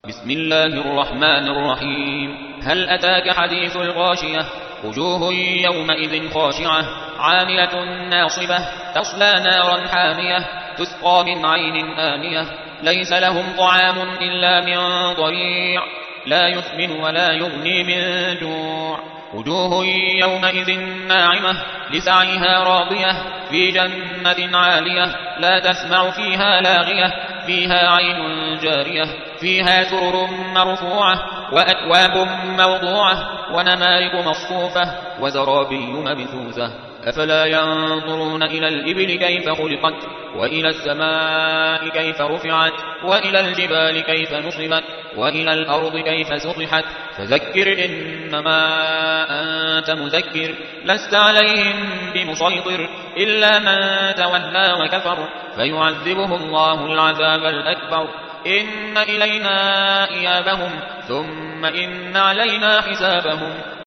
بسم الله الرحمن الرحيم. هل أتاك حديث الغاشية؟ وجوه يومئذ خاشعة عاملة ناصبة تصلى نارا حامية تسقى من عين آنية ليس لهم طعام إلا من ضريع لا يسمن ولا يغني من جوع. وجوه يومئذ ناعمة لسعيها راضية في جنة عالية لا تسمع فيها لاغية فيها عين جارية فيها سرر مرفوعة وأكواب موضوعة ونمارق مصفوفة وزرابي مبثوثة. أفلا ينظرون إلى الإبل كيف خلقت وإلى السماء كيف رفعت وإلى الجبال كيف نصبت وإلى الأرض كيف سطحت فذكر إنما أنت مذكر لست عليهم بمسيطر إلا من تولى وكفر فيعذبه الله العذاب الأكبر. إن إلينا إيابهم ثم إن علينا حسابهم.